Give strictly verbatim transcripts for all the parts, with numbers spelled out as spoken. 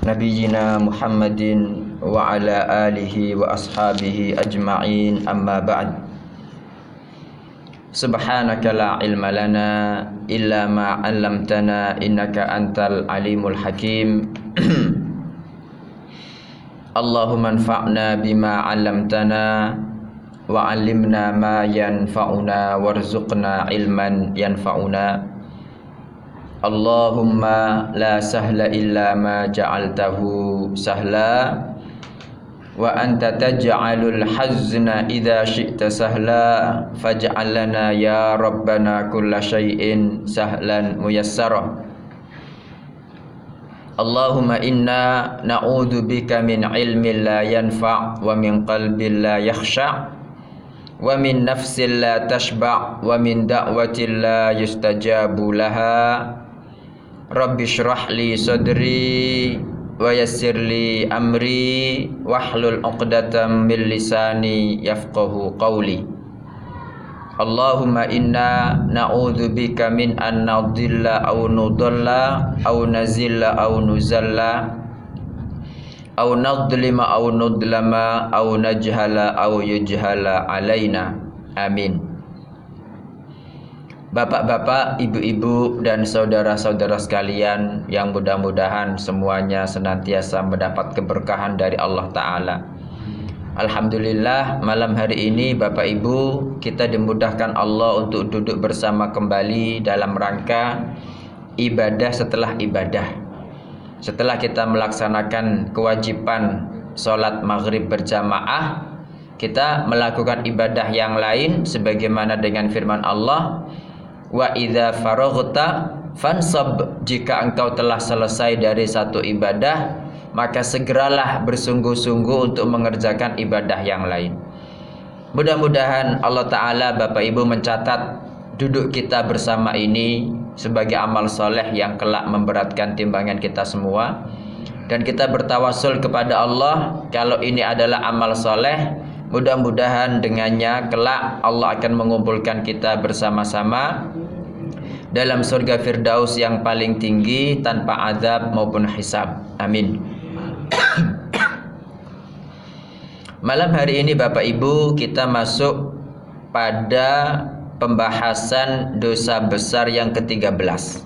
nabiyyina Muhammadin wa ala alihi wa ashabihi ajma'in, amma ba'd. Subhanaka la ilma lana illa ma 'allamtana innaka antal alimul hakim. Allahumma anfa'na bima 'allamtana wa 'allimna ma yanfa'una warzuqna ilman yanfa'una. Allahumma la sahla illa ma ja'altahu sahla wa anta taj'alul hazna idza syi'ta sahla faj'al lana ya rabbana kulla syai'in sahlan muyassara. Allahumma inna na'udzu bika min ilmin la yanfa' wa min qalbin la yakhsha' wa min nafsin la tashba' wa min da'watin la yustajabu laha. Rabbi shrah li sadri wa yassir li amri wahlul 'uqdatam min lisani yafqahu qawli. Allahumma inna na'udzu bika min an nadhilla aw nudalla aw nazilla aw nuzalla aw nadlima aw nudlama aw najhala aw yujhala alaina. Amin. Bapak-bapak, ibu-ibu, dan saudara-saudara sekalian yang mudah-mudahan semuanya senantiasa mendapat keberkahan dari Allah Ta'ala. Alhamdulillah, malam hari ini Bapak Ibu, kita dimudahkan Allah untuk duduk bersama kembali dalam rangka ibadah setelah ibadah. Setelah kita melaksanakan kewajiban sholat maghrib berjamaah, kita melakukan ibadah yang lain sebagaimana dengan firman Allah, wa idza faraghta fansab, jika engkau telah selesai dari satu ibadah maka segeralah bersungguh-sungguh untuk mengerjakan ibadah yang lain. Mudah-mudahan Allah Ta'ala Bapak Ibu mencatat duduk kita bersama ini sebagai amal soleh yang kelak memberatkan timbangan kita semua, dan kita bertawasul kepada Allah kalau ini adalah amal soleh, mudah-mudahan dengannya kelak Allah akan mengumpulkan kita bersama-sama dalam surga Firdaus yang paling tinggi tanpa azab maupun hisab. Amin. Malam hari ini Bapak Ibu, kita masuk pada pembahasan dosa besar yang ketiga belas.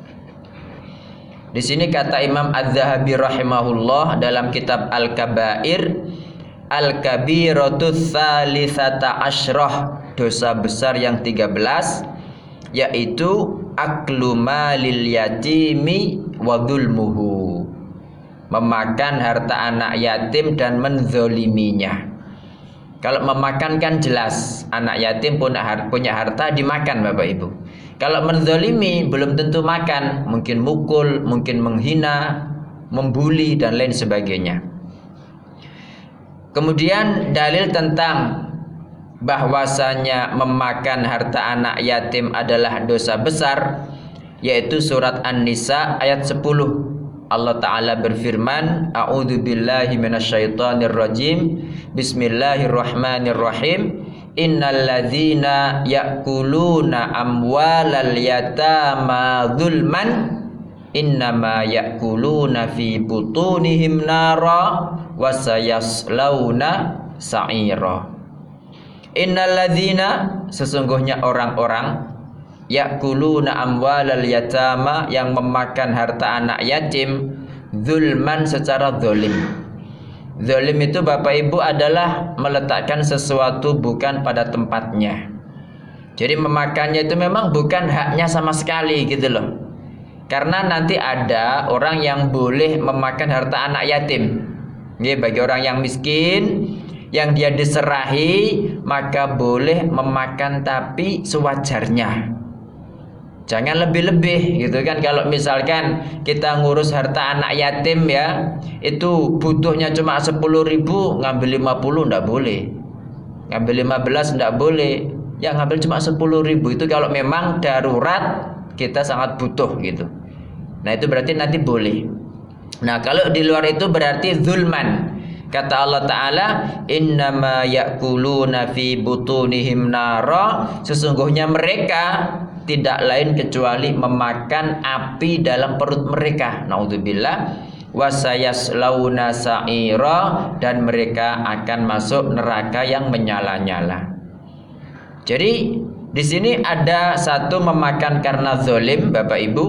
Di sini kata Imam Az-Zahabi rahimahullah dalam kitab Al-Kabair, Al-Kabiratu Tsalitsata Asyrah, dosa besar yang tiga belas, yaitu aklu malil yatimi wa dzulmuhu, memakan harta anak yatim dan menzoliminya. Kalau memakan kan jelas, anak yatim punya harta dimakan Bapak Ibu. Kalau menzolimi belum tentu makan, mungkin mukul, mungkin menghina, membuli dan lain sebagainya. Kemudian dalil tentang bahwasanya memakan harta anak yatim adalah dosa besar, yaitu surat An-Nisa ayat sepuluh. Allah Ta'ala berfirman, A'udzu billahi minasyaitonir rajim, Bismillahirrahmanirrahim, Innal ladzina ya'kuluna amwalal yatama dzulman innama ya'kuluna fi butunihim nara wa sayaslawna sa'ira. Innalladzina, sesungguhnya orang-orang, ya'kuluna amwalal yatama, yang memakan harta anak yatim, zulman, secara zalim. Zalim itu Bapak Ibu adalah meletakkan sesuatu bukan pada tempatnya. Jadi memakannya itu memang bukan haknya sama sekali gitu loh. Karena nanti ada orang yang boleh memakan harta anak yatim. Ini bagi orang yang miskin, yang dia diserahi, maka boleh memakan tapi sewajarnya. Jangan lebih-lebih gitu kan. Kalau misalkan kita ngurus harta anak yatim ya, itu butuhnya cuma sepuluh ribu, ngambil lima puluh enggak boleh, ngambil lima belas enggak boleh, ya ngambil cuma sepuluh ribu. Itu kalau memang darurat, kita sangat butuh gitu. Nah itu berarti nanti boleh. Nah kalau di luar itu berarti zulman. Kata Allah Ta'ala, innama ya'kuluna fi butunihim nara, sesungguhnya mereka tidak lain kecuali memakan api dalam perut mereka. Naudzubillah. wasayaslauna sa'ira, dan mereka akan masuk neraka yang menyala-nyala. Jadi di sini ada satu memakan karena zalim, Bapak Ibu.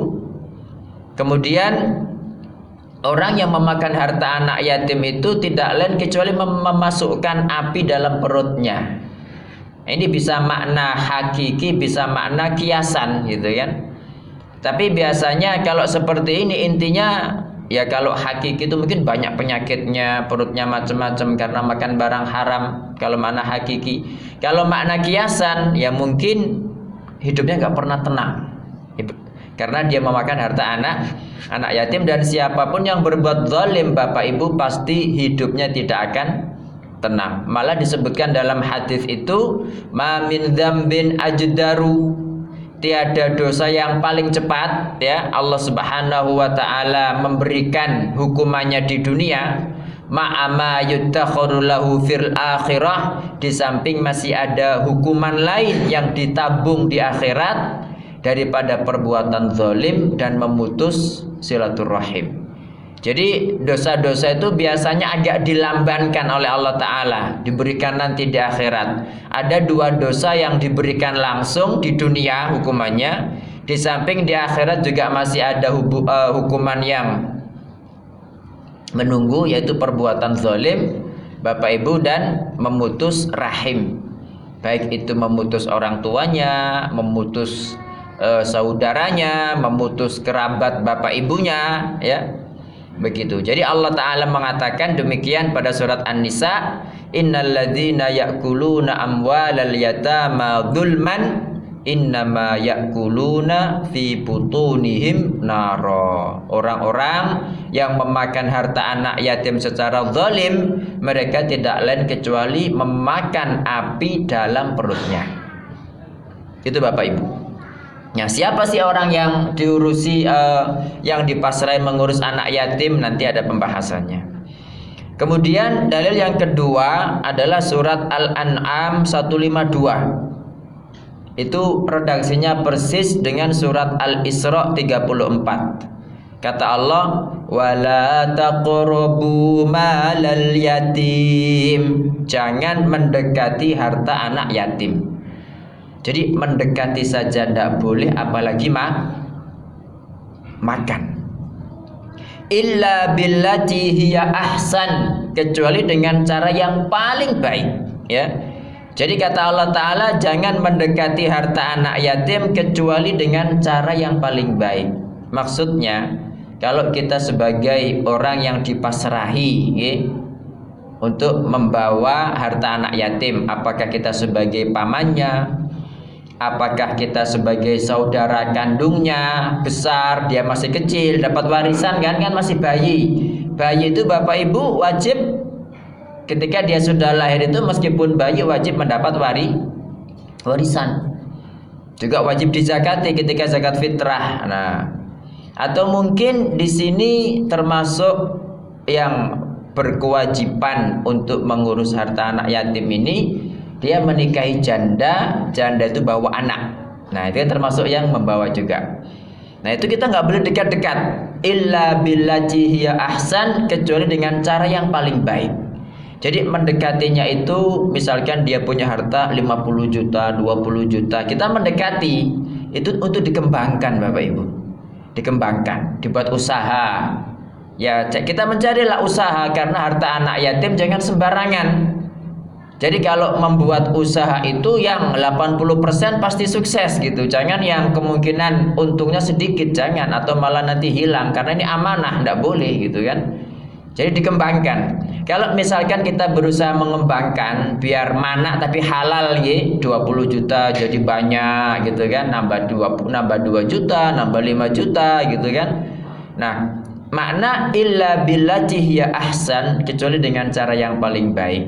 Kemudian orang yang memakan harta anak yatim itu tidak lain kecuali mem memasukkan api dalam perutnya. Ini bisa makna hakiki, bisa makna kiasan gitu kan. Tapi biasanya kalau seperti ini intinya ya kalau hakiki itu mungkin banyak penyakitnya, perutnya macam-macam karena makan barang haram. Kalau makna hakiki, kalau makna kiasan ya mungkin hidupnya nggak pernah tenang karena dia memakan harta anak anak yatim. Dan siapapun yang berbuat zalim, Bapak Ibu, pasti hidupnya tidak akan tenang. Malah disebutkan dalam hadis itu, ma min dzambin ajdaru, tiada dosa yang paling cepat ya Allah Subhanahu wa taala memberikan hukumannya di dunia, ma'ama yuttakhadhu lahu fil akhirah, di samping masih ada hukuman lain yang ditabung di akhirat daripada perbuatan zalim dan memutus silaturahim. Jadi dosa-dosa itu biasanya agak dilambankan oleh Allah Ta'ala, diberikan nanti di akhirat. Ada dua dosa yang diberikan langsung di dunia hukumannya, di samping di akhirat juga masih ada hubu, uh, hukuman yang menunggu, yaitu perbuatan zalim, Bapak Ibu, dan memutus rahim. Baik itu memutus orang tuanya, memutus uh, saudaranya, memutus kerabat bapak ibunya, ya. Begitu. Jadi Allah Ta'ala mengatakan demikian pada surat An-Nisa, innal ladzina ya'kuluna amwalal yatama dzulman innama ya'kuluna fi butunihim nara. Orang-orang yang memakan harta anak yatim secara zalim, mereka tidak lain kecuali memakan api dalam perutnya. Itu Bapak Ibu. Nah, siapa sih orang yang diurusi, uh, yang dipasrai mengurus anak yatim? Nanti ada pembahasannya. Kemudian dalil yang kedua adalah surat Al-An'am seratus lima puluh dua. Itu redaksinya persis dengan surat Al-Isra tiga puluh empat. Kata Allah, wala taqrabu malal yatim. Jangan mendekati harta anak yatim. Jadi mendekati saja tidak boleh, apalagi ma makan. Illa billati hiya ahsan, kecuali dengan cara yang paling baik, ya. Jadi kata Allah Ta'ala, jangan mendekati harta anak yatim kecuali dengan cara yang paling baik. Maksudnya, kalau kita sebagai orang yang dipasrahi, ya, untuk membawa harta anak yatim, apakah kita sebagai pamannya, apakah kita sebagai saudara kandungnya, besar, dia masih kecil, dapat warisan kan, kan masih bayi. Bayi itu Bapak Ibu wajib ketika dia sudah lahir itu, meskipun bayi wajib mendapat wari, warisan. Juga wajib dizakati ketika zakat fitrah. Nah, atau mungkin di sini termasuk yang berkewajiban untuk mengurus harta anak yatim ini, dia menikahi janda, janda itu bawa anak. Nah, itu termasuk yang membawa juga. Nah, itu kita nggak boleh dekat-dekat. Illa billati hiya ahsan, kecuali dengan cara yang paling baik. Jadi mendekatinya itu, misalkan dia punya harta lima puluh juta, dua puluh juta, kita mendekati itu untuk dikembangkan, Bapak Ibu. Dikembangkan, dibuat usaha. Ya, kita mencarilah usaha, karena harta anak yatim jangan sembarangan. Jadi kalau membuat usaha itu yang delapan puluh persen pasti sukses gitu. Jangan yang kemungkinan untungnya sedikit, jangan, atau malah nanti hilang, karena ini amanah, tidak boleh gitu kan. Jadi dikembangkan. Kalau misalkan kita berusaha mengembangkan biar mana tapi halal ya, dua puluh juta jadi banyak gitu kan, nambah dua nambah dua juta, nambah lima juta gitu kan. Nah, makna illa billati hiya ahsan, kecuali dengan cara yang paling baik.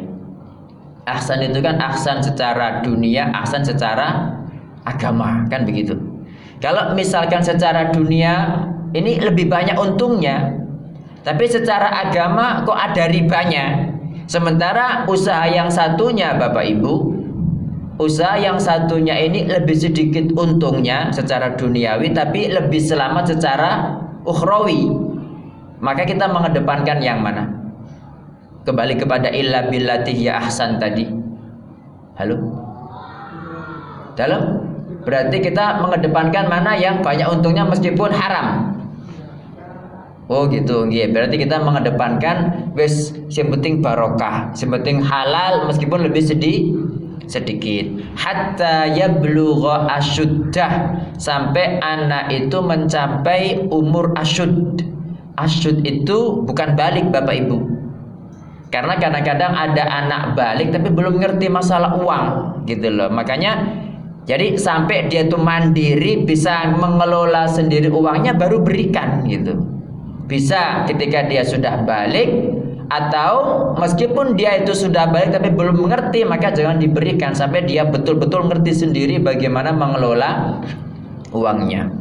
Ahsan itu kan ahsan secara dunia, ahsan secara agama, kan begitu. Kalau misalkan secara dunia ini lebih banyak untungnya, tapi secara agama kok ada ribanya. Sementara usaha yang satunya, Bapak Ibu, usaha yang satunya ini lebih sedikit untungnya secara duniawi, tapi lebih selamat secara ukhrawi. maka kita mengedepankan yang mana? Kembali kepada illa billati hiya ahsan tadi. Halo? Dalam? Berarti kita mengedepankan mana yang banyak untungnya meskipun haram. Oh gitu, nggih. Berarti kita mengedepankan wis sing penting barokah, sing penting halal meskipun lebih sedih sedikit. Hatta yablugha asyuddah, sampai anak itu mencapai umur asyud. Asyud itu bukan balik Bapak Ibu. Karena kadang-kadang ada anak balik tapi belum ngerti masalah uang gitu loh. Makanya jadi sampai dia itu mandiri, bisa mengelola sendiri uangnya, baru berikan gitu. Bisa ketika dia sudah balik, atau meskipun dia itu sudah balik tapi belum mengerti, maka jangan diberikan sampai dia betul-betul ngerti sendiri bagaimana mengelola uangnya.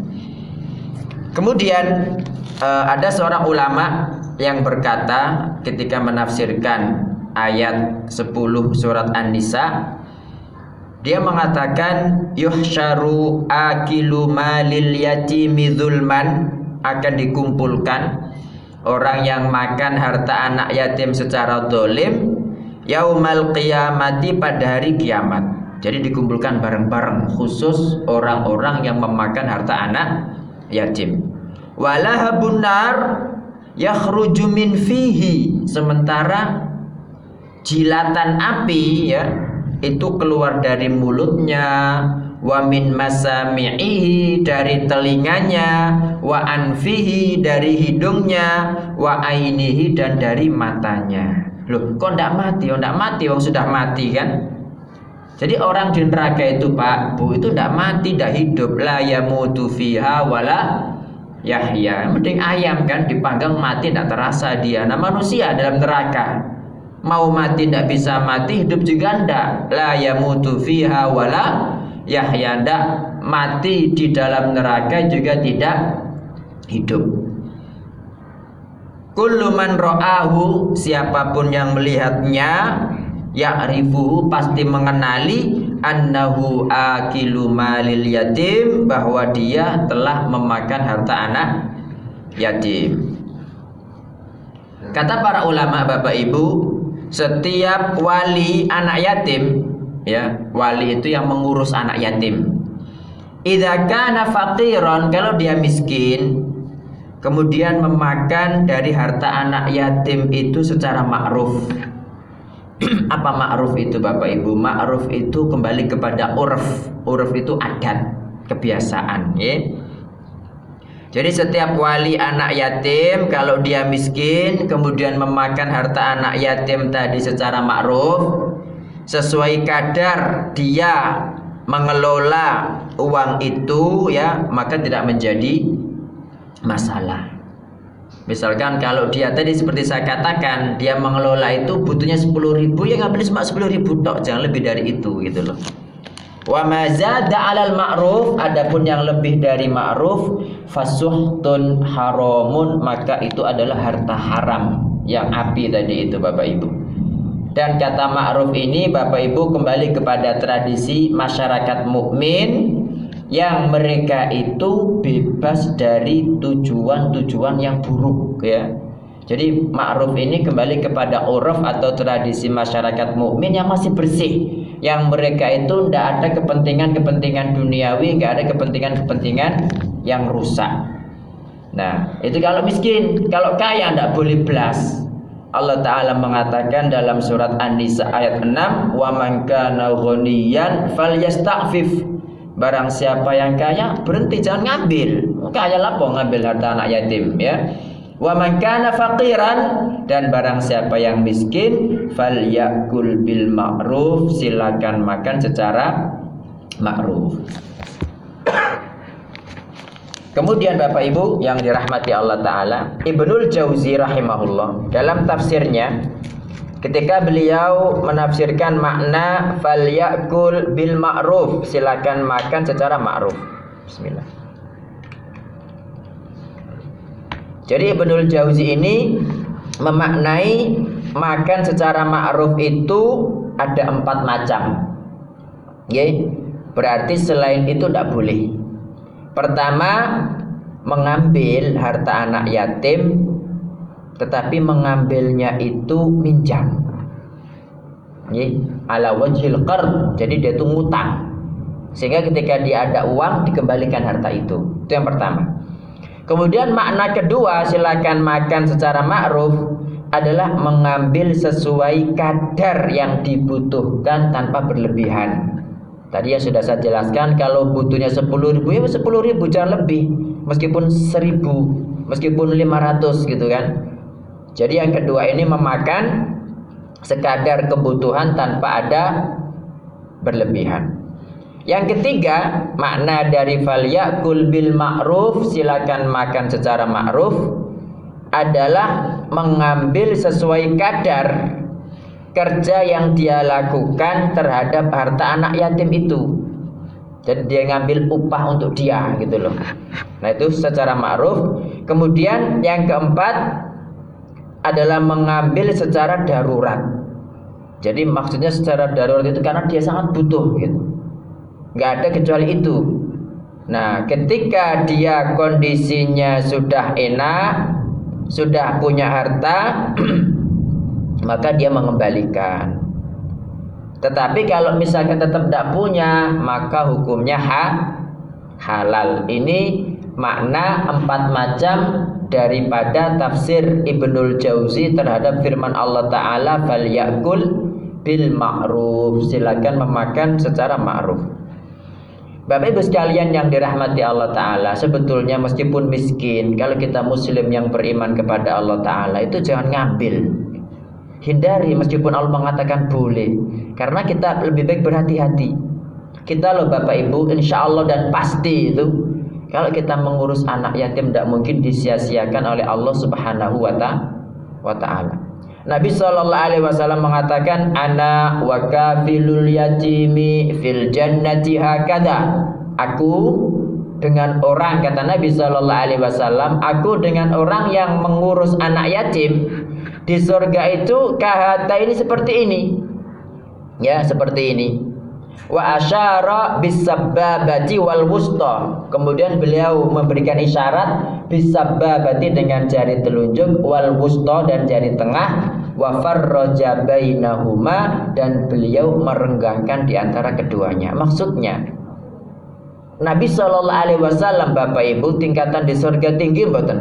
Kemudian ada seorang ulama yang berkata ketika menafsirkan ayat sepuluh surat An-Nisa, dia mengatakan yuhsyaru akilu malil yatimi dzulman, akan dikumpulkan orang yang makan harta anak yatim secara dolim yaumal qiyamati, pada hari kiamat. Jadi dikumpulkan bareng-bareng, khusus orang-orang yang memakan harta anak yatim. Walahabun nar yakhruju min fihi, sementara jilatan api ya itu keluar dari mulutnya, wa min masami'ihi, dari telinganya, wa anfihi, dari hidungnya, wa ainihi, dan dari matanya. Loh, kok ndak mati? Oh, ndak mati, wong sudah mati kan? Jadi orang di neraka itu Pak, Bu, itu ndak mati, ndak hidup. La yamutu fiha wala yahya. Mending ayam kan dipanggang mati ndak terasa dia. Nah, manusia dalam neraka mau mati ndak bisa mati, hidup juga ndak. La yamutu fiha wala yahya, ndak mati di dalam neraka juga tidak hidup. Kullu man ra'ahu, siapapun yang melihatnya, ya'rifuhu, pasti mengenali, annahu akilu malil yatim, bahwa dia telah memakan harta anak yatim. Kata para ulama Bapak Ibu, setiap wali anak yatim, ya, wali itu yang mengurus anak yatim, idza kana faqiran, kalau dia miskin, kemudian memakan dari harta anak yatim itu secara ma'ruf. Apa ma'ruf itu Bapak Ibu? Ma'ruf itu kembali kepada urf. Urf itu adat, kebiasaan, ya. Jadi setiap wali anak yatim, kalau dia miskin kemudian memakan harta anak yatim tadi secara ma'ruf, sesuai kadar dia mengelola uang itu, ya, maka tidak menjadi masalah. Misalkan kalau dia tadi seperti saya katakan, dia mengelola itu butuhnya sepuluh ribu, ya ngambil cuma sepuluh ribu tok, jangan lebih dari itu gitu loh. Wa ma zada 'alal ma'ruf, adapun yang lebih dari ma'ruf, fasuhtun haramun, maka itu adalah harta haram, yang api tadi itu Bapak Ibu. Dan kata ma'ruf ini Bapak Ibu kembali kepada tradisi masyarakat mukmin yang mereka itu bebas dari tujuan-tujuan yang buruk, ya. Jadi ma'ruf ini kembali kepada uruf atau tradisi masyarakat mukmin yang masih bersih, yang mereka itu tidak ada kepentingan-kepentingan duniawi, nggak ada kepentingan-kepentingan yang rusak. Nah, itu kalau miskin. Kalau kaya tidak boleh belas. Allah Ta'ala mengatakan dalam surat An-Nisa ayat enam, wa man kana ghaniyan falyasta'fif, barang siapa yang kaya berhenti, jangan ngambil. Kaya lah kok ngambil harta anak yatim, ya. Wa man kana faqiran, dan barang siapa yang miskin, falyakul bil ma'ruf, silakan makan secara ma'ruf. Kemudian Bapak Ibu yang dirahmati Allah Ta'ala, Ibnul Jauzi rahimahullah dalam tafsirnya, ketika beliau menafsirkan makna falyakul bil ma'ruf, silakan makan secara ma'ruf. Bismillah. Jadi Ibnul Jauzi ini memaknai makan secara ma'ruf itu ada empat macam. Ya, berarti selain itu tidak boleh. Pertama, mengambil harta anak yatim tetapi mengambilnya itu minjam. Ini ala wajhil qard, jadi dia itu ngutang. Sehingga ketika dia ada uang dikembalikan harta itu. Itu yang pertama. Kemudian makna kedua, silakan makan secara ma'ruf, adalah mengambil sesuai kadar yang dibutuhkan tanpa berlebihan. Tadi yang sudah saya jelaskan, kalau butuhnya sepuluh ribu ya sepuluh ribu, jangan lebih. Meskipun seribu, meskipun lima ratus gitu kan. Jadi yang kedua ini memakan sekadar kebutuhan tanpa ada berlebihan. Yang ketiga, makna dari falyakul bil ma'ruf, silakan makan secara ma'ruf, adalah mengambil sesuai kadar kerja yang dia lakukan terhadap harta anak yatim itu. Jadi dia ngambil upah untuk dia gitu loh. Nah itu secara ma'ruf. Kemudian yang keempat adalah mengambil secara darurat. Jadi maksudnya secara darurat itu karena dia sangat butuh gitu. Nggak ada kecuali itu. Nah ketika dia kondisinya sudah enak, sudah punya harta, maka dia mengembalikan. Tetapi kalau misalkan tetap tidak punya, maka hukumnya ha, halal. Ini makna empat macam daripada tafsir Ibnul Jauzi terhadap firman Allah Ta'ala falyakul bil ma'ruf, silakan memakan secara ma'ruf. Bapak Ibu sekalian yang dirahmati Allah Ta'ala, sebetulnya meskipun miskin, kalau kita muslim yang beriman kepada Allah Ta'ala, itu jangan ngambil, hindari meskipun Allah mengatakan boleh. Karena kita lebih baik berhati-hati. Kita loh Bapak Ibu, insya Allah dan pasti itu, kalau kita mengurus anak yatim tidak mungkin disia-siakan oleh Allah Subhanahu wa Ta'ala. Nabi shallallahu alaihi wasallam mengatakan, ana wa kafilul yatimi fil jannati hakada. Aku dengan orang, kata Nabi shallallahu alaihi wasallam, aku dengan orang yang mengurus anak yatim di surga itu kahata ini seperti ini. Ya, seperti ini. Wa asyara bisabbabati wal wusta. Kemudian beliau memberikan isyarat bisabbabati dengan jari telunjuk, wal wusta dan jari tengah, wa farraja bainahuma dan beliau merenggangkan di antara keduanya. Maksudnya Nabi shallallahu alaihi wasallam Bapak Ibu tingkatan di surga tinggi mboten?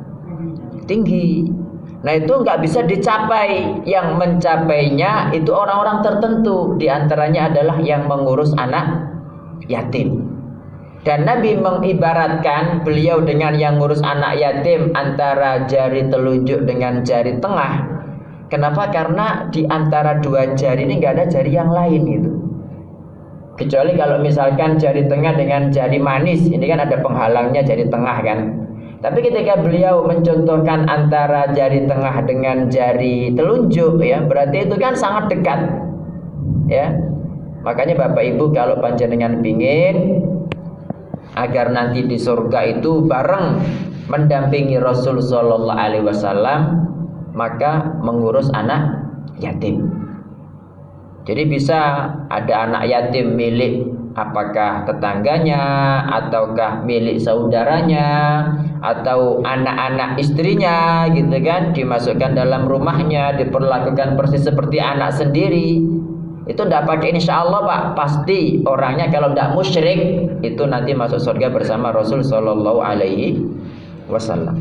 Tinggi. Nah itu nggak bisa dicapai. Yang mencapainya itu orang-orang tertentu. Di antaranya adalah yang mengurus anak yatim. Dan Nabi mengibaratkan beliau dengan yang ngurus anak yatim antara jari telunjuk dengan jari tengah. Kenapa? Karena di antara dua jari ini nggak ada jari yang lain gitu. Kecuali kalau misalkan jari tengah dengan jari manis, ini kan ada penghalangnya jari tengah kan. Tapi ketika beliau mencontohkan antara jari tengah dengan jari telunjuk, ya berarti itu kan sangat dekat, ya. Makanya Bapak Ibu kalau panjenengan pingin agar nanti di surga itu bareng mendampingi Rasul Sallallahu Alaihi Wasallam, maka mengurus anak yatim. Jadi bisa ada anak yatim milik apakah tetangganya, ataukah milik saudaranya, atau anak-anak istrinya gitu kan, dimasukkan dalam rumahnya, diperlakukan persis seperti anak sendiri. Itu tidak pakai insya Allah Pak, pasti orangnya kalau tidak musyrik itu nanti masuk surga bersama Rasul Sallallahu Alaihi Wasallam.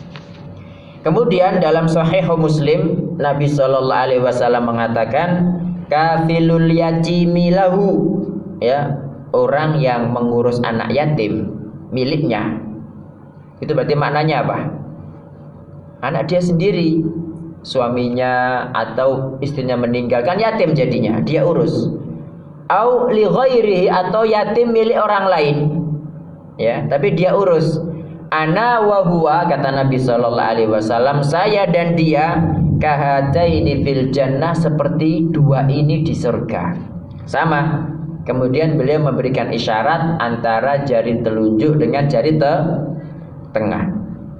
Kemudian dalam Sahih Muslim Nabi Sallallahu Alaihi Wasallam mengatakan kafilul yatimi lahu, ya, orang yang mengurus anak yatim miliknya. Itu berarti maknanya apa? Anak dia sendiri, suaminya atau istrinya meninggal kan yatim jadinya, dia urus. Au li ghairihi, atau yatim milik orang lain. Ya, tapi dia urus. Ana wa huwa, kata Nabi sallallahu alaihi wasallam, saya dan dia kahataini fil jannah, seperti dua ini di surga. Sama. Kemudian beliau memberikan isyarat antara jari telunjuk dengan jari te tengah.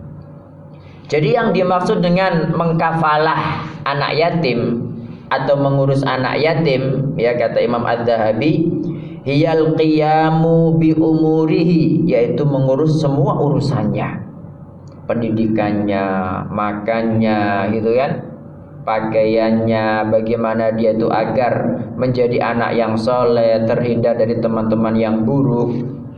Jadi yang dimaksud dengan mengkafalah anak yatim atau mengurus anak yatim, ya kata Imam Az-Zahabi, hiyal qiyamu bi umurihi, yaitu mengurus semua urusannya. pendidikannya, makannya, gitu kan, pakaiannya, bagaimana dia itu agar menjadi anak yang soleh, terhindar dari teman-teman yang buruk.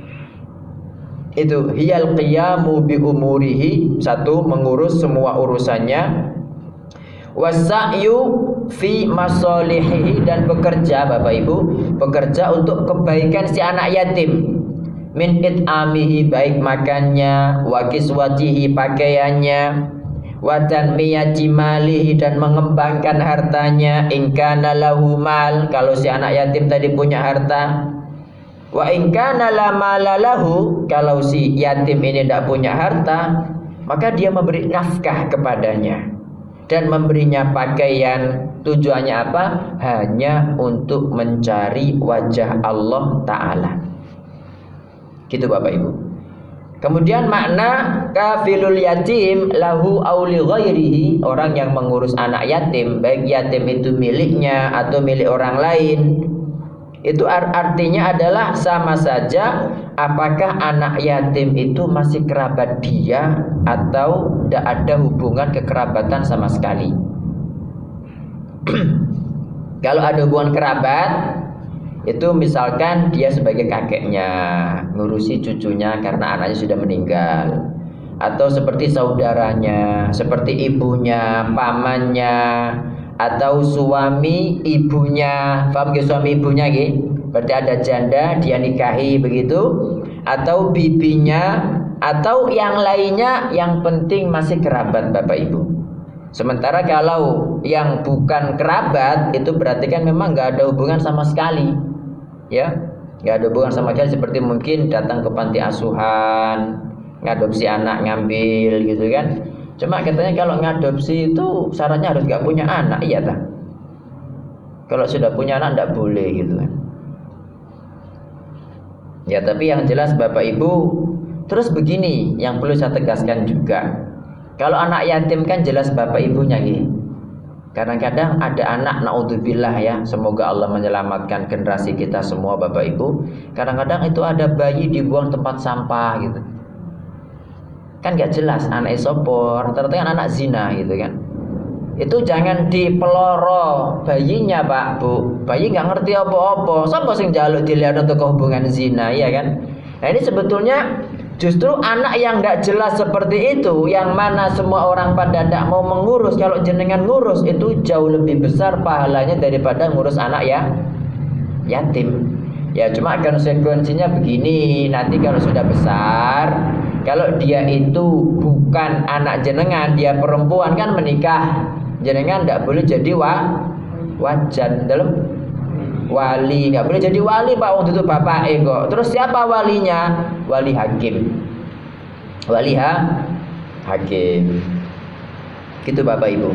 Itu hiyal qiyamu bi umurihi, satu, mengurus semua urusannya, wasa'yu fi masalihihi, dan bekerja, Bapak Ibu, bekerja untuk kebaikan si anak yatim, min it'amihi, baik makannya, wa kiswatihi, pakaiannya, wa tanmiyati malihi, dan mengembangkan hartanya, in kana lahu mal, kalau si anak yatim tadi punya harta, wa in kana la mala lahu, kalau si yatim ini tidak punya harta, maka dia memberi nafkah kepadanya dan memberinya pakaian. Tujuannya apa? Hanya untuk mencari wajah Allah Ta'ala. Gitu Bapak Ibu. Kemudian makna kafilul yatim lahu auli ghairihi, orang yang mengurus anak yatim, baik yatim itu miliknya atau milik orang lain, itu artinya adalah sama saja apakah anak yatim itu masih kerabat dia atau tidak ada hubungan kekerabatan sama sekali. Kalau ada hubungan kerabat, itu misalkan dia sebagai kakeknya ngurusi cucunya karena anaknya sudah meninggal, atau seperti saudaranya, seperti ibunya, pamannya, atau suami ibunya. Paham ke suami ibunya ke? Berarti ada janda dia nikahi begitu, atau bibinya, atau yang lainnya, yang penting masih kerabat Bapak Ibu. Sementara kalau yang bukan kerabat itu berarti kan memang nggak ada hubungan sama sekali, ya, nggak ada hubungan sama sekali. Seperti mungkin datang ke panti asuhan, ngadopsi anak, ngambil gitu kan. Cuma katanya kalau ngadopsi itu syaratnya harus nggak punya anak, iya tak? Kalau sudah punya anak nggak boleh gitu kan. Ya, tapi yang jelas Bapak Ibu, terus begini yang perlu saya tegaskan juga. Kalau anak yatim kan jelas bapak ibunya gitu. Kadang-kadang ada anak, naudzubillah ya, semoga Allah menyelamatkan generasi kita semua Bapak Ibu. Kadang-kadang itu ada bayi dibuang tempat sampah gitu. Kan gak jelas anak sopor, ternyata kan anak zina gitu kan. Itu jangan dipeloro bayinya Pak Bu. Bayi gak ngerti apa-apa. Sapa sing njaluk dilihat untuk hubungan zina, ya kan? Nah ini sebetulnya justru anak yang tidak jelas seperti itu, yang mana semua orang pada tidak mau mengurus. Kalau jenengan ngurus itu jauh lebih besar pahalanya daripada ngurus anak ya yatim. Ya cuma konsekuensinya begini, nanti kalau sudah besar, kalau dia itu bukan anak jenengan, dia perempuan kan menikah, jenengan tidak boleh jadi wa wajan dalam wali, nggak boleh jadi wali Pak, waktu itu bapak ego. Terus siapa walinya? Wali hakim, wali ha hakim. Gitu Bapak Ibu.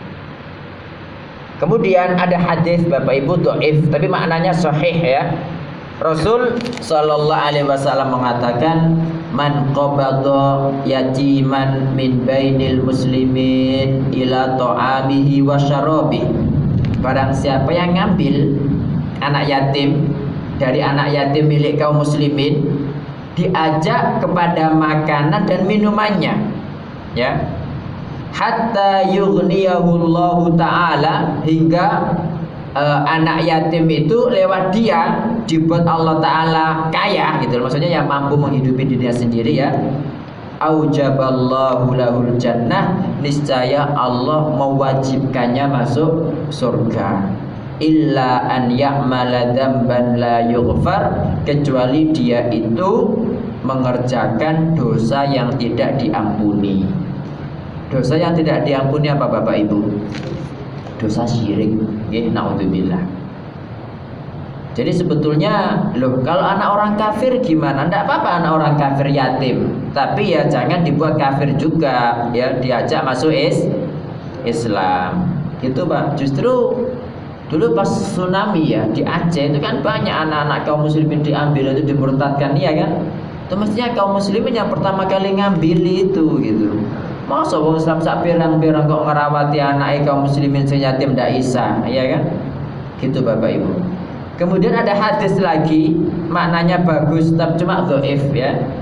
Kemudian ada hadis Bapak Ibu dhaif, tapi maknanya sahih ya. Rasul Shallallahu Alaihi Wasallam mengatakan, man qabadha yatiman min bainil muslimin ila ta'amihi wa syarabihi. Barang siapa yang ngambil anak yatim dari anak yatim milik kaum muslimin, diajak kepada makanan dan minumannya, ya, hatta yughniyahullahu ta'ala, hingga uh, anak yatim itu lewat dia dibuat Allah Ta'ala kaya gitu, maksudnya yang mampu menghidupi dirinya sendiri ya. Aujaballahu lahul jannah, niscaya Allah mewajibkannya masuk surga. Illa an ya'mala dzamban la yughfar, kecuali dia itu mengerjakan dosa yang tidak diampuni. Dosa yang tidak diampuni apa Bapak Ibu? Dosa syirik, nggih, naudzubillah. Jadi sebetulnya loh, kalau anak orang kafir gimana? Tidak apa-apa anak orang kafir yatim, tapi ya jangan dibuat kafir juga, ya diajak masuk is Islam. Gitu Pak. Justru dulu pas tsunami ya di Aceh itu kan banyak anak-anak kaum muslimin diambil, itu dimurtadkan, iya kan? Itu mestinya kaum muslimin yang pertama kali ngambil itu gitu. Masa wong Islam sak pirang-pirang kok ngerawati anak kaum muslimin sing yatim ndak isa, iya kan? Gitu Bapak Ibu. Kemudian ada hadis lagi, maknanya bagus tapi cuma dhaif ya.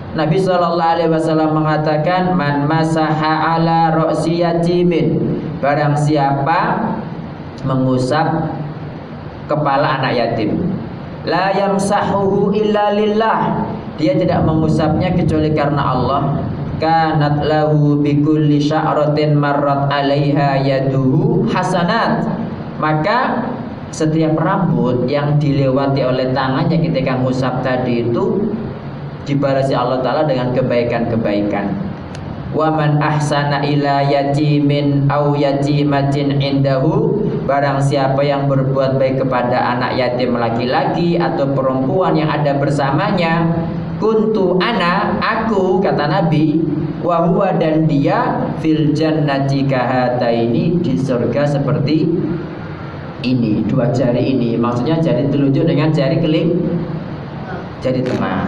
Nabi Shallallahu Alaihi Wasallam mengatakan, man masaha ala ro'si yatimin, barang siapa mengusap kepala anak yatim, la yamsahuhu illa lillah, dia tidak mengusapnya kecuali karena Allah, kanat lahu bikulli sya'ratin marrat alaiha yaduhu hasanat, maka setiap rambut yang dilewati oleh tangannya ketika ngusap tadi itu dibalasi Allah Ta'ala dengan kebaikan-kebaikan. Wa man ahsana ila yatimin au yatimatin indahu, barang siapa yang berbuat baik kepada anak yatim laki-laki atau perempuan yang ada bersamanya, kuntu ana, aku, kata Nabi, wa huwa, dan dia, fil jannati kahataini, di surga seperti ini, dua jari ini, maksudnya jari telunjuk dengan jari keling, jari tengah.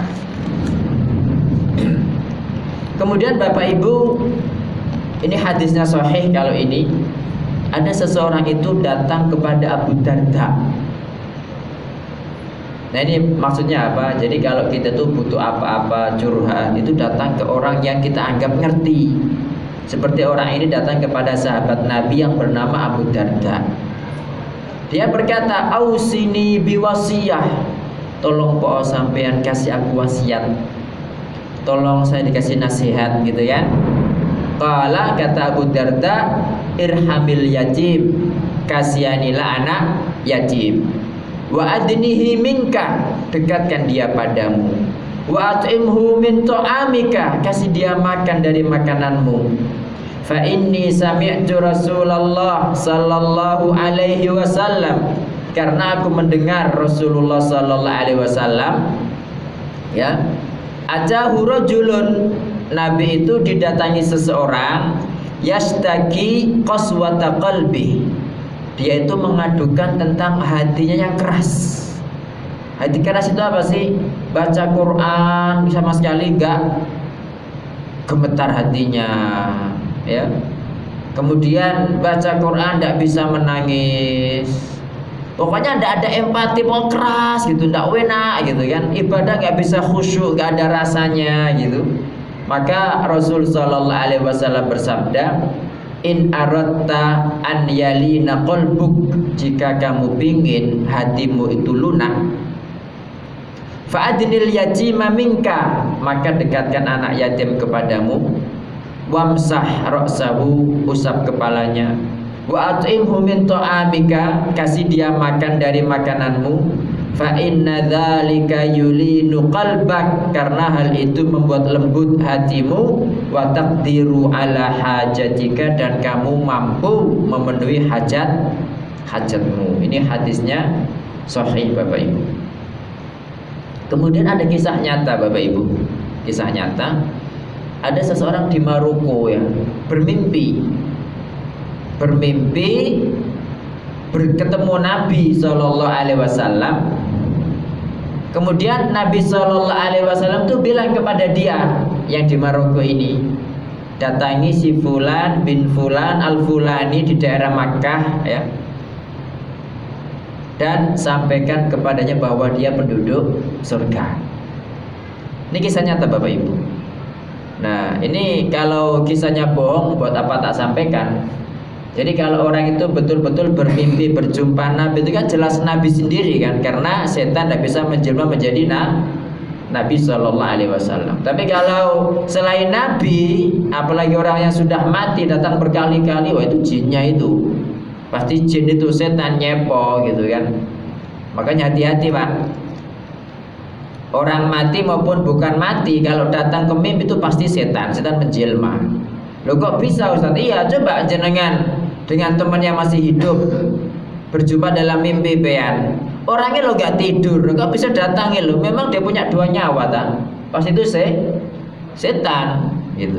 Kemudian Bapak Ibu, ini hadisnya sahih. Kalau ini ada seseorang itu datang kepada Abu Darda. Nah ini maksudnya apa? Jadi kalau kita tuh butuh apa-apa, curhat, itu datang ke orang yang kita anggap ngerti. Seperti orang ini datang kepada sahabat Nabi yang bernama Abu Darda. Dia berkata, ausini biwasiyah, tolong po sampean kasih aku wasiat, tolong saya dikasih nasihat gitu ya. Qala, kata Abu Darda, irhamil yatim, kasihanilah anak yatim, wa adnihi minka, dekatkan dia padamu, wa at'imhu min ta'amika, kasih dia makan dari makananmu. Fa inni sami'tu Rasulullah sallallahu alaihi wasallam, karena aku mendengar Rasulullah sallallahu alaihi wasallam, ya, ajahu rajulun, Nabi itu didatangi seseorang, yastaki qaswata qalbi, dia itu mengadukan tentang hatinya yang keras. Hati keras itu apa sih? Baca Quran sama sekali enggak gemetar hatinya, ya. Kemudian baca Quran enggak bisa menangis. Pokoknya enggak ada empati, mau keras gitu, enggak enak gitu kan. Ibadah enggak bisa khusyuk, enggak ada rasanya gitu. Maka Rasul sallallahu alaihi wasallam bersabda, in aratta an yalina qalbuk, jika kamu pingin hatimu itu lunak, fa'adnil yatima minka, maka dekatkan anak yatim kepadamu, wamsah ra'sahu, usap kepalanya, wa at'imhu min ta'amika, kasih dia makan dari makananmu, fa inna dzalika yulinu qalbak, karena hal itu membuat lembut hatimu, wa taqdiru ala hajatika, dan kamu mampu memenuhi hajat hajatmu. Ini hadisnya sahih Bapak Ibu. Kemudian ada kisah nyata Bapak Ibu. Kisah nyata, ada seseorang di Maroko ya, bermimpi bermimpi berketemu Nabi Shallallahu Alaihi Wasallam. Kemudian Nabi Shallallahu Alaihi Wasallam tuh bilang kepada dia yang di Maroko ini, datangi si Fulan bin Fulan al Fulani di daerah Makkah ya, dan sampaikan kepadanya bahwa dia penduduk surga. Ini kisah nyata Bapak Ibu. Nah ini kalau kisahnya bohong, buat apa tak sampaikan? Jadi kalau orang itu betul-betul bermimpi berjumpa Nabi, itu kan jelas Nabi sendiri kan, karena setan tidak bisa menjelma menjadi na, Nabi Shallallahu Alaihi Wasallam. Tapi kalau selain Nabi, apalagi orang yang sudah mati datang berkali-kali, wah itu jinnya itu, pasti jin itu, setan nyepo gitu kan. Makanya hati-hati Pak. Orang mati maupun bukan mati, kalau datang ke mimpi itu pasti setan, setan menjelma. Loh kok bisa Ustaz? Iya, coba jenengan dengan teman yang masih hidup berjumpa dalam mimpi bean. Orangnya lo gak tidur, kok bisa datangi lo? Memang dia punya dua nyawa tak? Pas itu se setan gitu.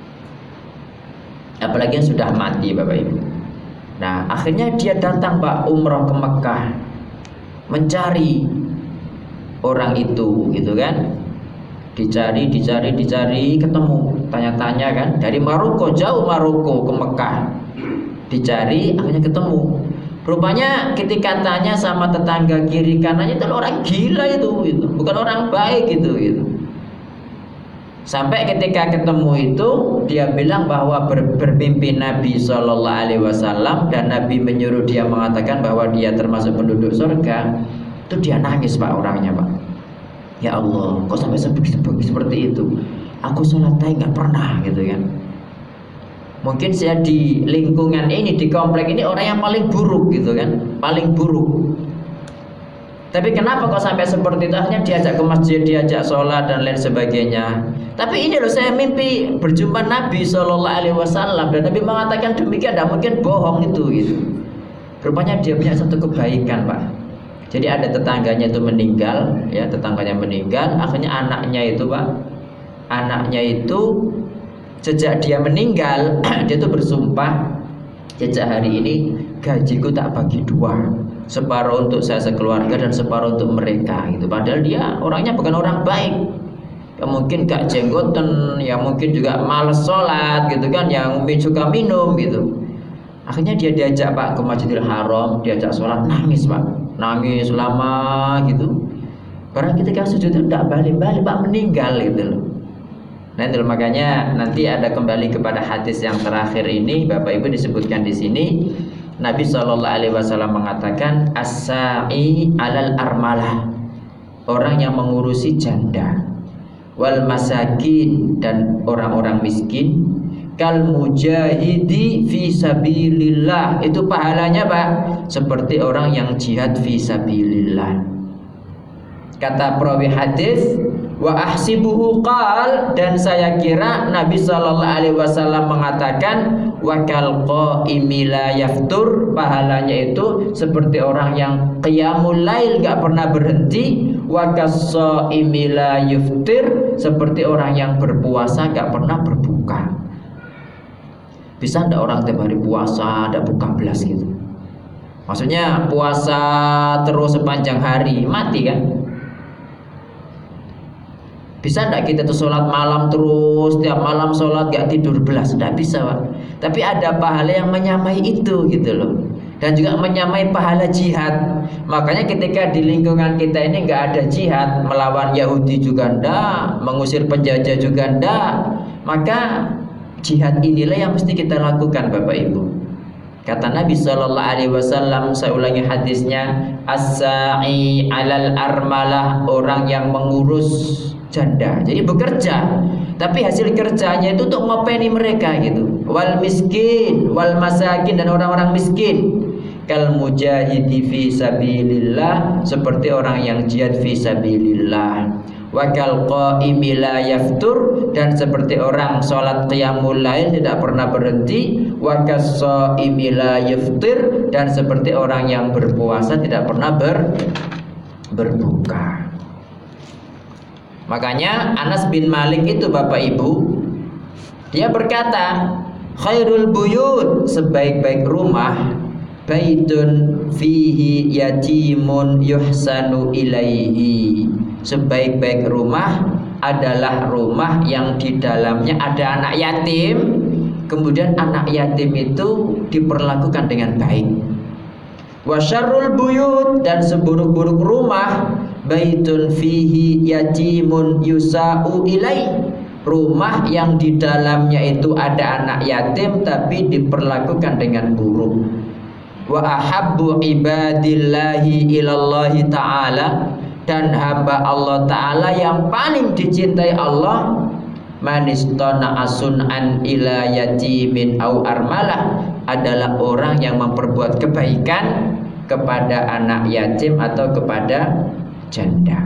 Apalagi yang sudah mati Bapak Ibu. Nah akhirnya dia datang Pak umroh ke Mekah, mencari orang itu gitu kan. Dicari, dicari, dicari, ketemu, tanya-tanya kan, dari Maroko, jauh Maroko ke Mekah, dicari, akhirnya ketemu. Rupanya ketika tanya sama tetangga kiri kanannya, itu orang gila itu, itu bukan orang baik itu, gitu. Sampai ketika ketemu itu dia bilang bahwa ber, bermimpi Nabi Shallallahu Alaihi Wasallam dan Nabi menyuruh dia mengatakan bahwa dia termasuk penduduk surga. Itu dia nangis Pak orangnya Pak. Ya Allah, kok sampai seperti, seperti itu? Aku sholat aja nggak pernah gitu kan. Mungkin saya di lingkungan ini, di komplek ini orang yang paling buruk gitu kan, paling buruk. Tapi kenapa kok sampai seperti itu? Akhirnya diajak ke masjid, diajak sholat dan lain sebagainya. Tapi ini loh saya mimpi berjumpa Nabi Shallallahu Alaihi Wasallam dan Nabi mengatakan demikian, tidak mungkin bohong itu gitu. Rupanya dia punya satu kebaikan Pak. Jadi ada tetangganya itu meninggal, ya tetangganya meninggal. Akhirnya anaknya itu Pak, anaknya itu sejak dia meninggal dia itu bersumpah, sejak hari ini gajiku tak bagi dua. Separuh untuk saya sekeluarga dan separuh untuk mereka gitu. Padahal dia orangnya bukan orang baik. Ya mungkin gak jenggoten, ya mungkin juga males sholat gitu kan, yang suka minum gitu. Akhirnya dia diajak Pak ke Masjidil Haram, diajak sholat, nangis Pak, nangis lama gitu. Barang ketika sujud itu tidak balik-balik Pak, meninggal gitu loh. Nah itu makanya nanti ada kembali kepada hadis yang terakhir ini, Bapak Ibu disebutkan di sini. Nabi Shallallahu Alaihi Wasallam mengatakan as-sa'i alal armalah, orang yang mengurusi janda, wal masakin dan orang-orang miskin, kal mujahidi fi sabilillah, itu pahalanya Pak seperti orang yang jihad fi sabilillah. Kata perawi hadis, wa ahsibuhu qal, dan saya kira Nabi Shallallahu Alaihi Wasallam mengatakan wa kal qaimi la yaftur, pahalanya itu seperti orang yang qiyamul lail gak pernah berhenti, wa kas-shaimi la yuftir, seperti orang yang berpuasa gak pernah berbuka. Bisa ndak orang tiap hari puasa ndak buka belas gitu? Maksudnya puasa terus sepanjang hari, mati kan? Bisa enggak kita tuh sholat malam terus, tiap malam sholat gak tidur belas? Enggak bisa Pak. Tapi ada pahala yang menyamai itu gitu loh. Dan juga menyamai pahala jihad. Makanya ketika di lingkungan kita ini gak ada jihad, melawan Yahudi juga enggak, mengusir penjajah juga enggak, maka jihad inilah yang mesti kita lakukan Bapak Ibu. Kata Nabi Shallallahu Alaihi Wasallam, saya ulangi hadisnya, as-sa'i alal armalah, orang yang mengurus janda, jadi bekerja, tapi hasil kerjanya itu untuk ngopeni mereka gitu. Wal miskin, wal masakin, dan orang-orang miskin. Kal mujahidi fi sabilillah, seperti orang yang jihad fi sabilillah. Wa kal qaimi la yaftur, dan seperti orang sholat qiyamul lail tidak pernah berhenti. Wa kas-shaimi la yuftir, dan seperti orang yang berpuasa tidak pernah ber, berbuka. Makanya Anas bin Malik itu Bapak Ibu, dia berkata, khairul buyut, sebaik-baik rumah, baitun fihi yatimun yuhsanu ilaihi, sebaik-baik rumah adalah rumah yang di dalamnya ada anak yatim, kemudian anak yatim itu diperlakukan dengan baik. Wa syarrul buyut, dan seburuk-buruk rumah, baitun fihi yatimun yusa'u ilai, rumah yang di dalamnya itu ada anak yatim tapi diperlakukan dengan buruk. Wa ahabbu ibadillahi ilallahi ta'ala, dan hamba Allah Ta'ala yang paling dicintai Allah, manistona asun'an ila yatimin au armalah, adalah orang yang memperbuat kebaikan kepada anak yatim atau kepada janda.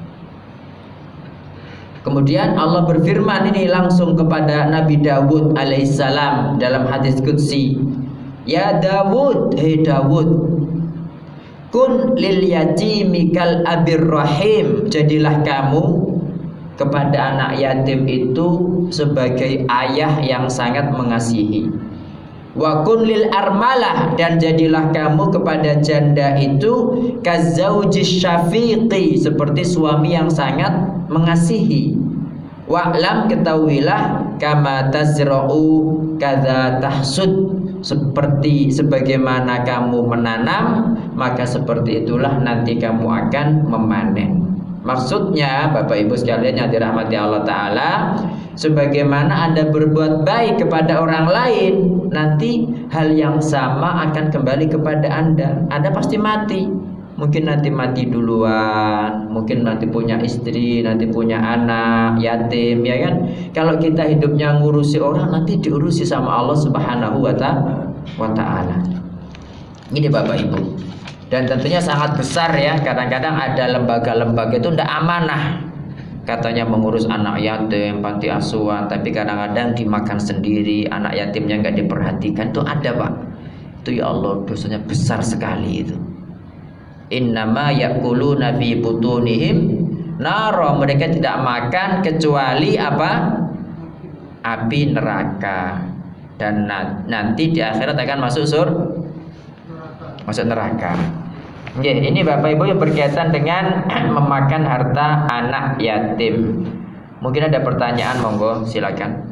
Kemudian Allah berfirman ini langsung kepada Nabi Dawud alaihissalam dalam hadis qudsi, ya Dawud, hei Dawud, kun lil yatimi kal abir rahim, jadilah kamu kepada anak yatim itu sebagai ayah yang sangat mengasihi. Wa kun lil armalah, dan jadilah kamu kepada janda itu kazaujis syafiqi, seperti suami yang sangat mengasihi. Wa'lam, ketahuilah, kama tazra'u kadza tahsud, seperti sebagaimana kamu menanam, maka seperti itulah nanti kamu akan memanen. Maksudnya Bapak Ibu sekalian yang dirahmati Allah Ta'ala, sebagaimana Anda berbuat baik kepada orang lain, nanti hal yang sama akan kembali kepada Anda. Anda pasti mati. Mungkin nanti mati duluan, mungkin nanti punya istri, nanti punya anak, yatim, ya kan? Kalau kita hidupnya ngurusi orang, nanti diurusi sama Allah Subhanahu wa Ta'ala. Ini Bapak Ibu. Dan tentunya sangat besar ya, kadang-kadang ada lembaga-lembaga itu tidak amanah, katanya mengurus anak yatim, panti asuhan, tapi kadang-kadang dimakan sendiri, anak yatimnya nggak diperhatikan. Itu ada Pak. Itu ya Allah, dosanya besar sekali itu. Innama ya'kuluna fi butunihim naro, mereka tidak makan kecuali apa? Api neraka. Dan nanti di akhirat akan masuk sur masuk neraka. Oke, ini Bapak Ibu yang berkaitan dengan memakan harta anak yatim. Mungkin ada pertanyaan, monggo silakan.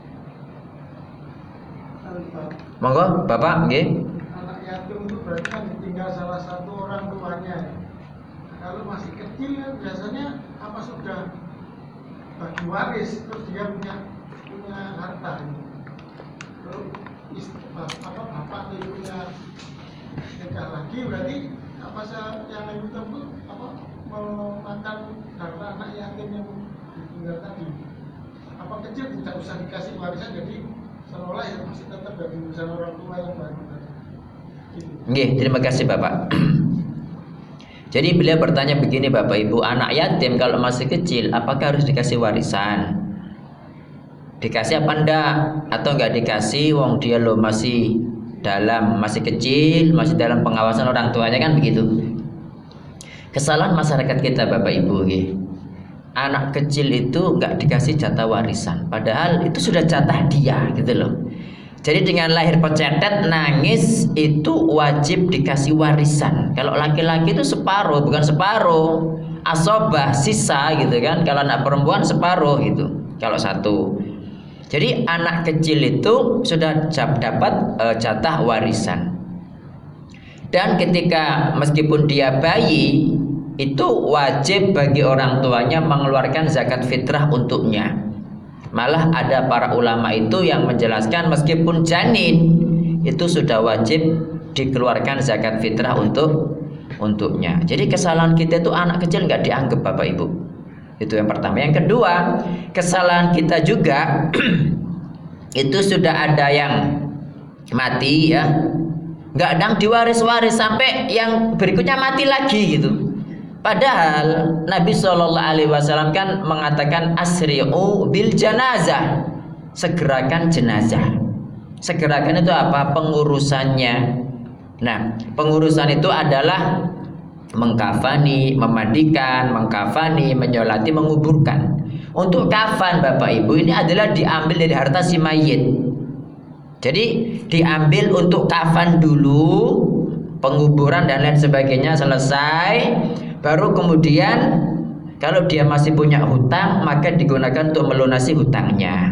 Monggo, Bapak, nggih. Anak yatim itu berarti kan ditinggal salah satu orang tuanya. Kalau masih kecil kan biasanya apa sudah bagi waris, terus dia punya punya harta. Terus istri, apa bapak itu punya nikah lagi, berarti apa sah yang itu tempat apa memakan harta anak yatim yang ditinggal tadi? Apa kecil tidak usah dikasih warisan, jadi seolah ya masih tetap dari urusan orang tua yang baru tadi. Oke, terima kasih Bapak. Jadi beliau bertanya begini Bapak Ibu, anak yatim kalau masih kecil apakah harus dikasih warisan? Dikasih apa enggak? Atau enggak dikasih wong dia lo masih dalam masih kecil, masih dalam pengawasan orang tuanya, kan begitu. Kesalahan masyarakat kita Bapak Ibu, ya. Anak kecil itu nggak dikasih jatah warisan, padahal itu sudah jatah dia, gitu loh. Jadi dengan lahir pecetet nangis itu wajib dikasih warisan. Kalau laki-laki itu separuh, bukan separuh, asobah sisa gitu kan. Kalau anak perempuan separuh gitu. Kalau satu. Jadi anak kecil itu sudah dapat e, jatah warisan. Dan ketika meskipun dia bayi, itu wajib bagi orang tuanya mengeluarkan zakat fitrah untuknya. Malah ada para ulama itu yang menjelaskan meskipun janin itu sudah wajib dikeluarkan zakat fitrah untuk untuknya. Jadi kesalahan kita itu anak kecil nggak dianggap Bapak Ibu. Itu yang pertama. Yang kedua, kesalahan kita juga itu sudah ada yang mati ya, nggak adang diwaris-waris sampai yang berikutnya mati lagi gitu. Padahal Nabi shallallahu alaihi wasallam kan mengatakan asri'u bil janazah, segerakan jenazah. Segerakan itu apa? Pengurusannya. Nah, pengurusan itu adalah mengkafani, memandikan, mengkafani, menyolati, menguburkan. Untuk kafan Bapak Ibu ini adalah diambil dari harta si mayit. Jadi diambil untuk kafan dulu, penguburan dan lain sebagainya selesai, baru kemudian kalau dia masih punya hutang maka digunakan untuk melunasi hutangnya.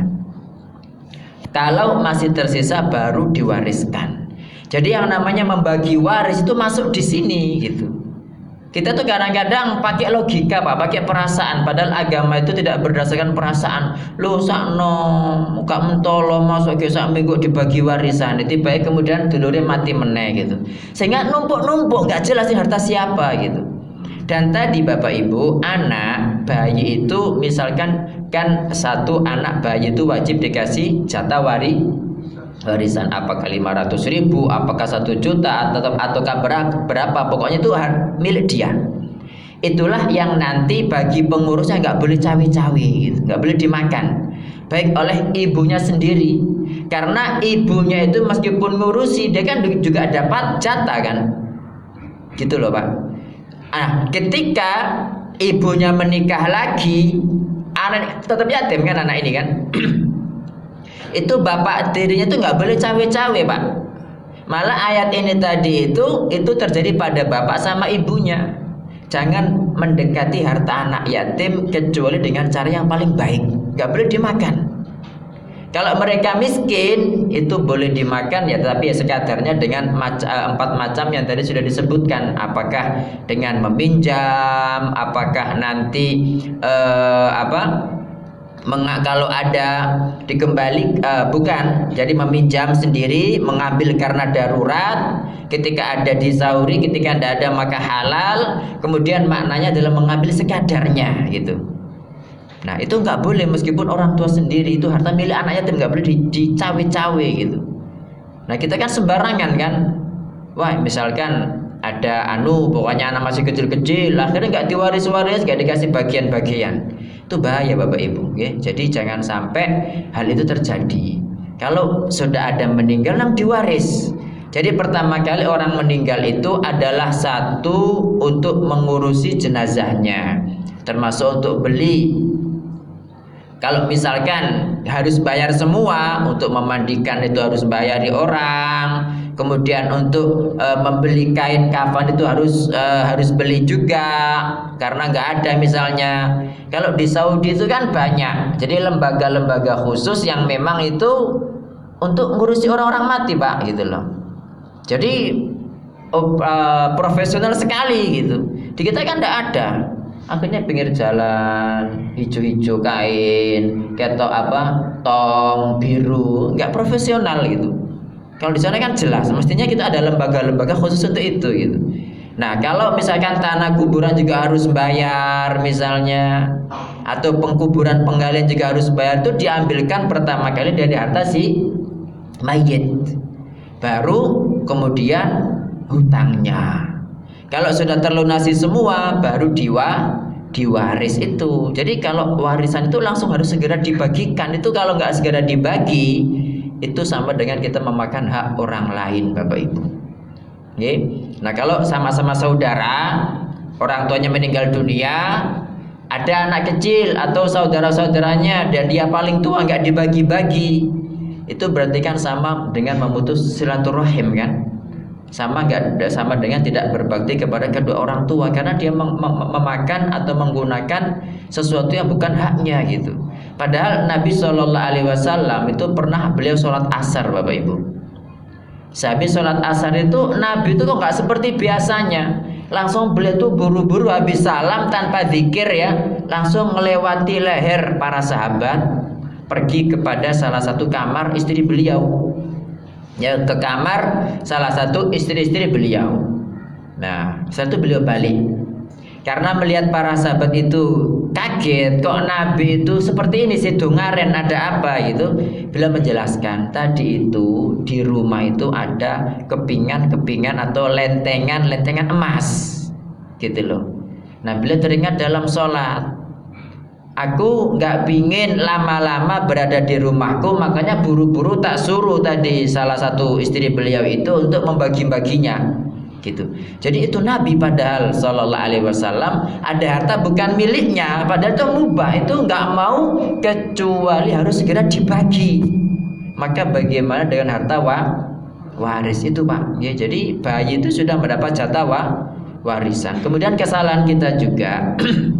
Kalau masih tersisa baru diwariskan. Jadi yang namanya membagi waris itu masuk di sini gitu. Kita tuh kadang-kadang pakai logika Pak, pakai perasaan, padahal agama itu tidak berdasarkan perasaan. Lo sakno muka mentolo masuk ke sak minggu dibagi warisan, itu baik kemudian dulure mati meneh gitu. Sehingga numpuk-numpuk nggak jelas ini harta siapa gitu. Dan tadi Bapak Ibu, anak bayi itu misalkan kan satu anak bayi itu wajib dikasih jatah wari warisan, apakah lima ratus ribu, apakah satu juta atau ataukah berapa, pokoknya itu milik dia. Itulah yang nanti bagi pengurusnya nggak boleh cawe-cawe gitu, nggak boleh dimakan baik oleh ibunya sendiri, karena ibunya itu meskipun ngurusi dia kan juga dapat jatah kan gitu loh Pak. Ah, ketika ibunya menikah lagi, anak tetap yatim kan anak ini kan. Itu bapak tirinya itu nggak boleh cawe-cawe Pak. Malah ayat ini tadi itu itu terjadi pada bapak sama ibunya. Jangan mendekati harta anak yatim kecuali dengan cara yang paling baik. Nggak boleh dimakan. Kalau mereka miskin itu boleh dimakan ya, tapi ya sekadarnya dengan maca, empat macam yang tadi sudah disebutkan. Apakah dengan meminjam, apakah nanti eh, apa? Menga, kalau ada dikembali uh, bukan, jadi meminjam sendiri, mengambil karena darurat, ketika ada disauri, ketika tidak ada maka halal, kemudian maknanya adalah mengambil sekadarnya gitu. Nah itu nggak boleh, meskipun orang tua sendiri itu harta milik anak yatim, nggak boleh dicawe-cawe gitu. Nah kita kan sembarangan kan, wah misalkan ada anu pokoknya anak masih kecil-kecil, akhirnya nggak diwaris-waris, nggak dikasih bagian-bagian, itu bahaya Bapak Ibu ya. Jadi jangan sampai hal itu terjadi. Kalau sudah ada meninggal yang diwaris, jadi pertama kali orang meninggal itu adalah satu untuk mengurusi jenazahnya, termasuk untuk beli. Kalau misalkan harus bayar semua, untuk memandikan itu harus bayar di orang, kemudian untuk e, membeli kain kafan itu harus e, harus beli juga karena nggak ada misalnya. Kalau di Saudi itu kan banyak, jadi lembaga-lembaga khusus yang memang itu untuk ngurusi orang-orang mati Pak gitu loh. Jadi oh, e, profesional sekali gitu. Di kita kan nggak ada. Akhirnya pinggir jalan hijau-hijau kain, ketok apa tong biru, nggak profesional gitu. Kalau di sana kan jelas, mestinya kita ada lembaga-lembaga khusus untuk itu gitu. Nah kalau misalkan tanah kuburan juga harus bayar misalnya, atau pengkuburan penggalian juga harus bayar, itu diambilkan pertama kali dari harta si mayit, baru kemudian hutangnya. Kalau sudah terlunasi semua baru diwa diwaris itu. Jadi kalau warisan itu langsung harus segera dibagikan. Itu kalau nggak segera dibagi itu sama dengan kita memakan hak orang lain Bapak Ibu. Oke. Nah kalau sama-sama saudara, orang tuanya meninggal dunia, ada anak kecil atau saudara-saudaranya dan dia paling tua nggak dibagi-bagi, itu berarti kan sama dengan memutus silaturahim kan? Sama nggak sama dengan tidak berbakti kepada kedua orang tua, karena dia mem mem memakan atau menggunakan sesuatu yang bukan haknya gitu. Padahal Nabi Shallallahu Alaihi Wasallam itu pernah beliau sholat asar Bapak Ibu. Sehabis sholat asar itu Nabi itu kok nggak seperti biasanya, langsung beliau tuh buru-buru habis salam tanpa zikir ya, langsung melewati leher para sahabat, pergi kepada salah satu kamar istri beliau. Ya, ke kamar salah satu istri-istri beliau. Nah, setelah itu beliau balik. Karena melihat para sahabat itu kaget, kok Nabi itu seperti ini sih, dongaren ada apa gitu. Beliau menjelaskan, tadi itu di rumah itu ada kepingan-kepingan atau lentengan-lentengan emas gitu loh. Nah, beliau teringat dalam sholat, aku nggak pingin lama-lama berada di rumahku, makanya buru-buru tak suruh tadi salah satu istri beliau itu untuk membagi-baginya gitu. Jadi itu Nabi padahal Shallallahu Alaihi Wasallam ada harta bukan miliknya, padahal itu mubah, itu nggak mau kecuali harus segera dibagi. Maka bagaimana dengan harta wa, waris itu Pak ya, jadi bayi itu sudah mendapat jatah wa, warisan. Kemudian kesalahan kita juga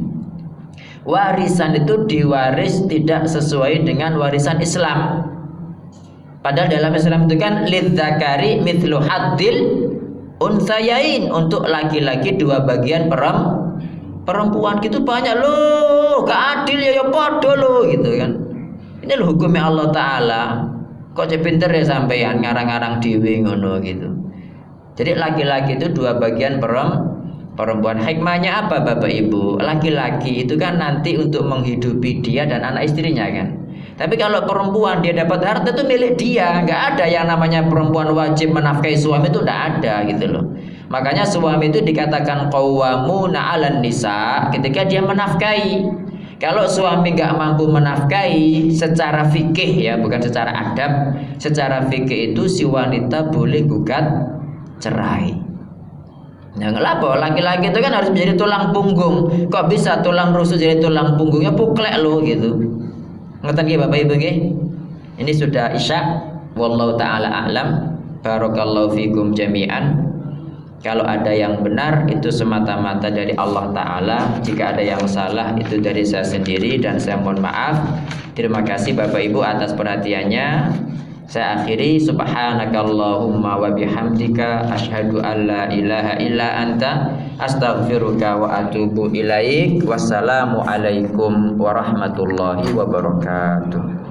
warisan itu diwaris tidak sesuai dengan warisan Islam. Padahal dalam Islam itu kan lidzakari mithlu haddil unsayain, untuk laki-laki dua bagian perem, perempuan gitu banyak loh, gak adil ya, ya podo loh gitu kan. Ini loh hukumnya Allah Ta'ala. Kok cek pinter ya sampean ngarang-ngarang dewe ngono gitu. Jadi laki-laki itu dua bagian perem, perempuan. Hikmahnya apa Bapak Ibu? Laki-laki itu kan nanti untuk menghidupi dia dan anak istrinya kan. Tapi kalau perempuan dia dapat harta itu milik dia. Nggak ada yang namanya perempuan wajib menafkahi suami, itu nggak ada gitu loh. Makanya suami itu dikatakan qawwamuna 'alan nisa ketika dia menafkahi. Kalau suami nggak mampu menafkahi secara fikih ya, bukan secara adab, secara fikih itu si wanita boleh gugat cerai. Nah, ngelapo laki-laki itu kan harus menjadi tulang punggung. Kok bisa tulang rusuk jadi tulang punggungnya puklek lo gitu. Ngerti nggih Bapak Ibu nggih? Ini sudah Isya. Wallahu taala a'lam. Barakallahu fikum jami'an. Kalau ada yang benar itu semata-mata dari Allah Ta'ala. Jika ada yang salah itu dari saya sendiri dan saya mohon maaf. Terima kasih Bapak Ibu atas perhatiannya. Saya akhiri, subhanakallahumma wa bihamdika asyhadu an la ilaha illa anta astaghfiruka wa atubu ilaik. Wassalamu alaikum warahmatullahi wabarakatuh.